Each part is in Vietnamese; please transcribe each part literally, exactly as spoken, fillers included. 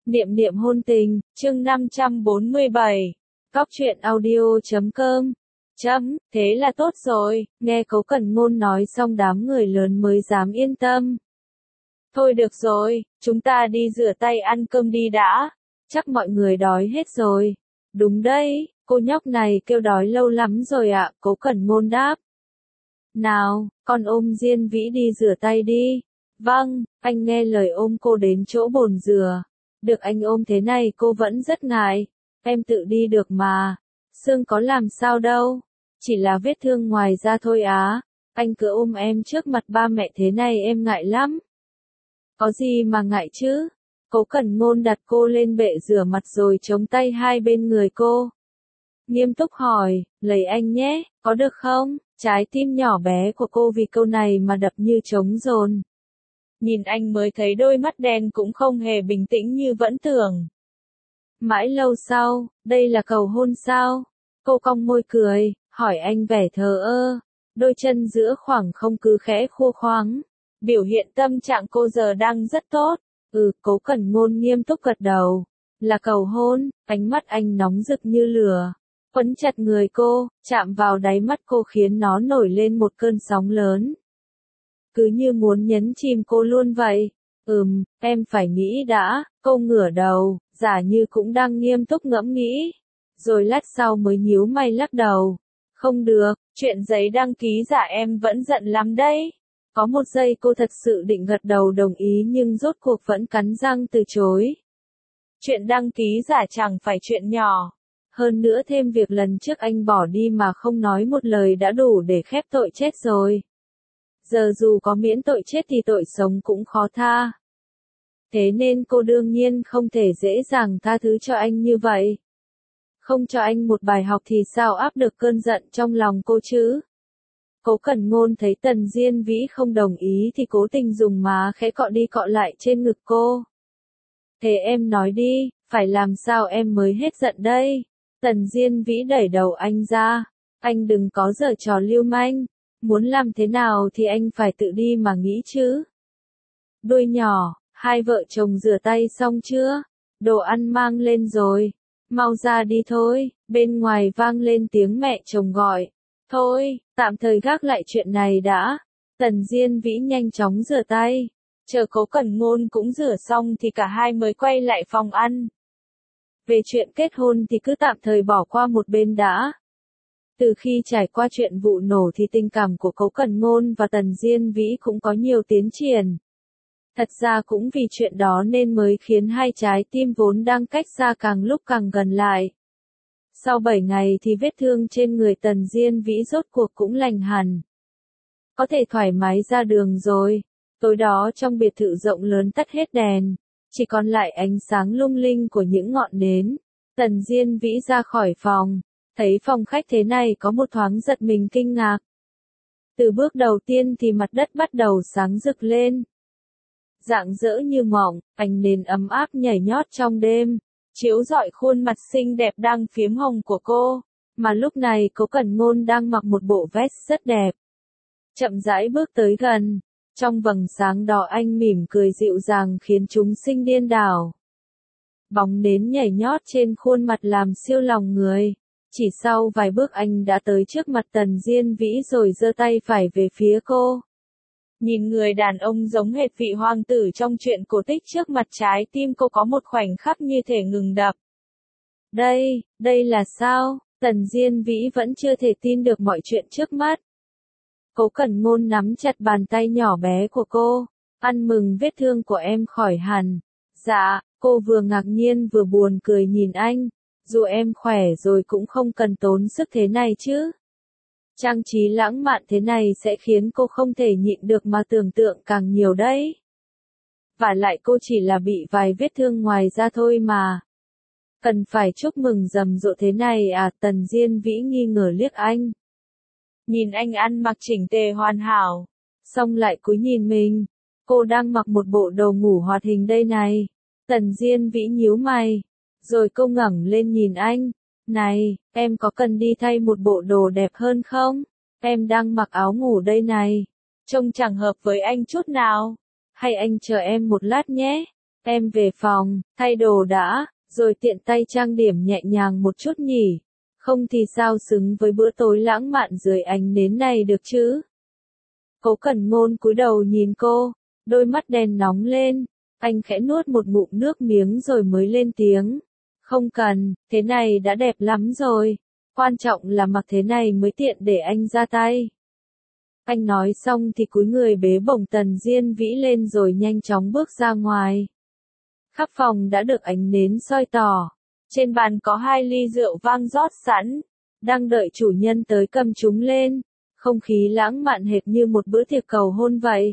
Niệm niệm hôn tình, chương năm trăm bốn mươi bảy. Cóc truyện audio chấm com. Chấm, thế là tốt rồi, nghe Cố Cẩn Ngôn nói xong đám người lớn mới dám yên tâm. Thôi được rồi, chúng ta đi rửa tay ăn cơm đi đã. Chắc mọi người đói hết rồi. Đúng đấy, cô nhóc này kêu đói lâu lắm rồi ạ, Cố Cẩn Ngôn đáp. Nào, con ôm Diên Vĩ đi rửa tay đi. Vâng, anh nghe lời ôm cô đến chỗ bồn rửa. Được anh ôm thế này cô vẫn rất ngại. Em tự đi được mà. Xương có làm sao đâu. Chỉ là vết thương ngoài da thôi á. Anh cứ ôm em trước mặt ba mẹ thế này em ngại lắm. Có gì mà ngại chứ? Cố Cẩn Ngôn đặt cô lên bệ rửa mặt rồi chống tay hai bên người cô. Nghiêm túc hỏi, lấy anh nhé, có được không? Trái tim nhỏ bé của cô vì câu này mà đập như trống dồn. Nhìn anh mới thấy đôi mắt đen cũng không hề bình tĩnh như vẫn tưởng. Mãi lâu sau, đây là cầu hôn sao? Cô cong môi cười, hỏi anh vẻ thờ ơ. Đôi chân giữa khoảng không cứ khẽ khua khoáng. Biểu hiện tâm trạng cô giờ đang rất tốt. Ừ, Cố Cẩn Ngôn nghiêm túc gật đầu. Là cầu hôn, ánh mắt anh nóng rực như lửa. Quấn chặt người cô, chạm vào đáy mắt cô khiến nó nổi lên một cơn sóng lớn. Cứ như muốn nhấn chìm cô luôn vậy. Ừm, em phải nghĩ đã, cô ngửa đầu, giả như cũng đang nghiêm túc ngẫm nghĩ. Rồi lát sau mới nhíu mày lắc đầu. Không được, chuyện giấy đăng ký giả em vẫn giận lắm đấy. Có một giây cô thật sự định gật đầu đồng ý nhưng rốt cuộc vẫn cắn răng từ chối. Chuyện đăng ký giả chẳng phải chuyện nhỏ. Hơn nữa thêm việc lần trước anh bỏ đi mà không nói một lời đã đủ để khép tội chết rồi. Giờ dù có miễn tội chết thì tội sống cũng khó tha. Thế nên cô đương nhiên không thể dễ dàng tha thứ cho anh như vậy. Không cho anh một bài học thì sao áp được cơn giận trong lòng cô chứ? Cố Cẩn Ngôn thấy Tần Diên Vĩ không đồng ý thì cố tình dùng má khẽ cọ đi cọ lại trên ngực cô. Thế em nói đi, phải làm sao em mới hết giận đây? Tần Diên Vĩ đẩy đầu anh ra. Anh đừng có giở trò lưu manh. Muốn làm thế nào thì anh phải tự đi mà nghĩ chứ. Đôi nhỏ, hai vợ chồng rửa tay xong chưa? Đồ ăn mang lên rồi. Mau ra đi thôi, bên ngoài vang lên tiếng mẹ chồng gọi. Thôi, tạm thời gác lại chuyện này đã. Tần Diên Vĩ nhanh chóng rửa tay. Chờ Cố Cẩn Ngôn cũng rửa xong thì cả hai mới quay lại phòng ăn. Về chuyện kết hôn thì cứ tạm thời bỏ qua một bên đã. Từ khi trải qua chuyện vụ nổ thì tình cảm của Cố Cẩn Ngôn và Tần Diên Vĩ cũng có nhiều tiến triển. Thật ra cũng vì chuyện đó nên mới khiến hai trái tim vốn đang cách xa càng lúc càng gần lại. Sau bảy ngày thì vết thương trên người Tần Diên Vĩ rốt cuộc cũng lành hẳn. Có thể thoải mái ra đường rồi. Tối đó trong biệt thự rộng lớn tắt hết đèn. Chỉ còn lại ánh sáng lung linh của những ngọn nến. Tần Diên Vĩ ra khỏi phòng. Thấy phòng khách thế này có một thoáng giật mình kinh ngạc. Từ bước đầu tiên thì mặt đất bắt đầu sáng rực lên. Rạng rỡ như mỏng, ánh nến ấm áp nhảy nhót trong đêm, chiếu rọi khuôn mặt xinh đẹp đang phiếm hồng của cô, mà lúc này Cố Cẩn Ngôn đang mặc một bộ vest rất đẹp. Chậm rãi bước tới gần, trong vầng sáng đỏ anh mỉm cười dịu dàng khiến chúng sinh điên đảo. Bóng nến nhảy nhót trên khuôn mặt làm siêu lòng người. Chỉ sau vài bước anh đã tới trước mặt Tần Diên Vĩ rồi giơ tay phải về phía cô. Nhìn người đàn ông giống hệt vị hoàng tử trong truyện cổ tích trước mặt trái tim cô có một khoảnh khắc như thể ngừng đập. Đây, đây là sao? Tần Diên Vĩ vẫn chưa thể tin được mọi chuyện trước mắt. Cố Cẩn Ngôn nắm chặt bàn tay nhỏ bé của cô. Ăn mừng vết thương của em khỏi hẳn. Dạ, cô vừa ngạc nhiên vừa buồn cười nhìn anh. Dù em khỏe rồi cũng không cần tốn sức thế này chứ. Trang trí lãng mạn thế này sẽ khiến cô không thể nhịn được mà tưởng tượng càng nhiều đấy. Vả lại cô chỉ là bị vài vết thương ngoài da thôi mà. Cần phải chúc mừng rầm rộ thế này à? Tần Diên Vĩ nghi ngờ liếc anh. Nhìn anh ăn mặc chỉnh tề hoàn hảo. Xong lại cúi nhìn mình. Cô đang mặc một bộ đồ ngủ hoạt hình đây này. Tần Diên Vĩ nhíu mày. Rồi cô ngẩng lên nhìn anh. Này, em có cần đi thay một bộ đồ đẹp hơn không? Em đang mặc áo ngủ đây này. Trông chẳng hợp với anh chút nào. Hay anh chờ em một lát nhé. Em về phòng, thay đồ đã, rồi tiện tay trang điểm nhẹ nhàng một chút nhỉ. Không thì sao xứng với bữa tối lãng mạn dưới ánh nến này được chứ? Cố Cẩn Ngôn cúi đầu nhìn cô, đôi mắt đen nóng lên, anh khẽ nuốt một ngụm nước miếng rồi mới lên tiếng. Không cần, thế này đã đẹp lắm rồi, quan trọng là mặc thế này mới tiện để anh ra tay. Anh nói xong thì cúi người bế bổng Tần Diên Vĩ lên rồi nhanh chóng bước ra ngoài. Khắp phòng đã được ánh nến soi tỏ. Trên bàn có hai ly rượu vang rót sẵn, đang đợi chủ nhân tới cầm chúng lên. Không khí lãng mạn hệt như một bữa tiệc cầu hôn vậy.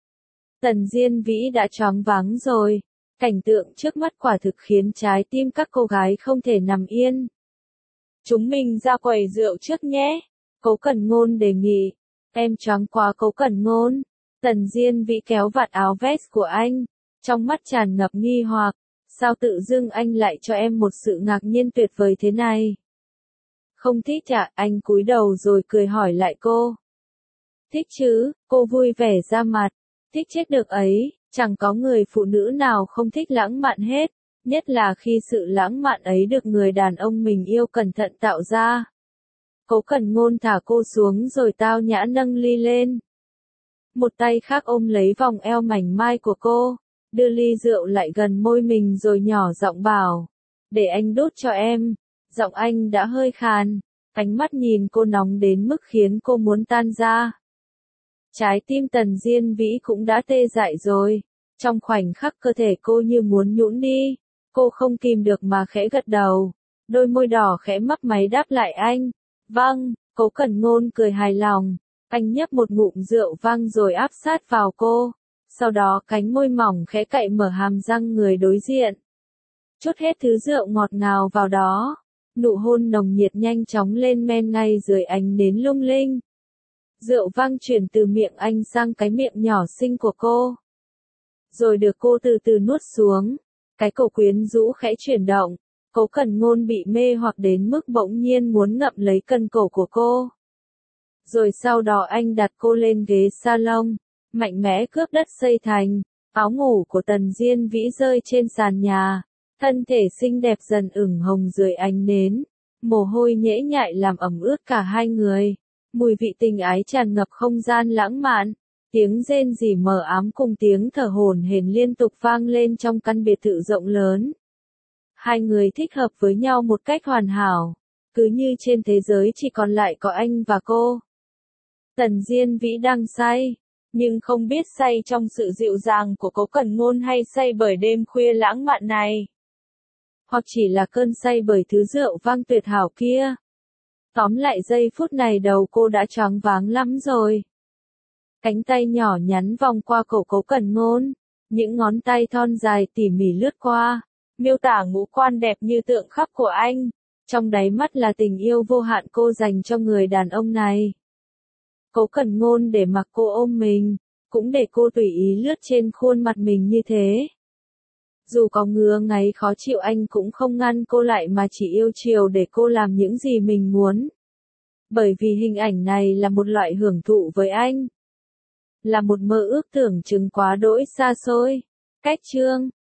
Tần Diên Vĩ đã choáng váng rồi. Cảnh tượng trước mắt quả thực khiến trái tim các cô gái không thể nằm yên. Chúng mình ra quầy rượu trước nhé. Cố Cẩn Ngôn đề nghị. Em choáng quá Cố Cẩn Ngôn. Tần Diên Vĩ kéo vạt áo vest của anh. Trong mắt tràn ngập nghi hoặc. Sao tự dưng anh lại cho em một sự ngạc nhiên tuyệt vời thế này? Không thích à? Anh cúi đầu rồi cười hỏi lại cô. Thích chứ, cô vui vẻ ra mặt. Thích chết được ấy, chẳng có người phụ nữ nào không thích lãng mạn hết, nhất là khi sự lãng mạn ấy được người đàn ông mình yêu cẩn thận tạo ra. Cố Cẩn Ngôn thả cô xuống rồi tao nhã nâng ly lên. Một tay khác ôm lấy vòng eo mảnh mai của cô, đưa ly rượu lại gần môi mình rồi nhỏ giọng bảo. Để anh đút cho em. Giọng anh đã hơi khàn, ánh mắt nhìn cô nóng đến mức khiến cô muốn tan ra. Trái tim Tần Diên Vĩ cũng đã tê dại rồi. Trong khoảnh khắc cơ thể cô như muốn nhũn đi. Cô không kìm được mà khẽ gật đầu. Đôi môi đỏ khẽ mấp máy đáp lại anh. Vâng, Cố Cẩn Ngôn cười hài lòng. Anh nhấp một ngụm rượu vang rồi áp sát vào cô. Sau đó cánh môi mỏng khẽ cạy mở hàm răng người đối diện. Chút hết thứ rượu ngọt ngào vào đó. Nụ hôn nồng nhiệt nhanh chóng lên men ngay dưới ánh nến lung linh. Rượu vang chuyển từ miệng anh sang cái miệng nhỏ xinh của cô. Rồi được cô từ từ nuốt xuống. Cái cổ quyến rũ khẽ chuyển động. Cố Cẩn Ngôn bị mê hoặc đến mức bỗng nhiên muốn ngậm lấy cần cổ của cô. Rồi sau đó anh đặt cô lên ghế salon, mạnh mẽ cướp đất xây thành. Áo ngủ của Tần Diên Vĩ rơi trên sàn nhà. Thân thể xinh đẹp dần ửng hồng dưới ánh nến. Mồ hôi nhễ nhại làm ẩm ướt cả hai người. Mùi vị tình ái tràn ngập không gian lãng mạn. Tiếng rên rỉ mờ ám cùng tiếng thở hổn hển liên tục vang lên trong căn biệt thự rộng lớn. Hai người thích hợp với nhau một cách hoàn hảo. Cứ như trên thế giới chỉ còn lại có anh và cô. Tần Diên Vĩ đang say. Nhưng không biết say trong sự dịu dàng của Cố Cẩn Ngôn hay say bởi đêm khuya lãng mạn này. Hoặc chỉ là cơn say bởi thứ rượu vang tuyệt hảo kia. Tóm lại giây phút này đầu cô đã choáng váng lắm rồi. Cánh tay nhỏ nhắn vòng qua cổ Cố Cẩn Ngôn. Những ngón tay thon dài tỉ mỉ lướt qua. Miêu tả ngũ quan đẹp như tượng khắc của anh. Trong đáy mắt là tình yêu vô hạn cô dành cho người đàn ông này. Cố Cẩn Ngôn để mặc cô ôm mình. Cũng để cô tùy ý lướt trên khuôn mặt mình như thế. Dù có ngứa ngáy khó chịu anh cũng không ngăn cô lại mà chỉ yêu chiều để cô làm những gì mình muốn. Bởi vì hình ảnh này là một loại hưởng thụ với anh. Là một mơ ước tưởng chừng quá đỗi xa xôi. Cách chương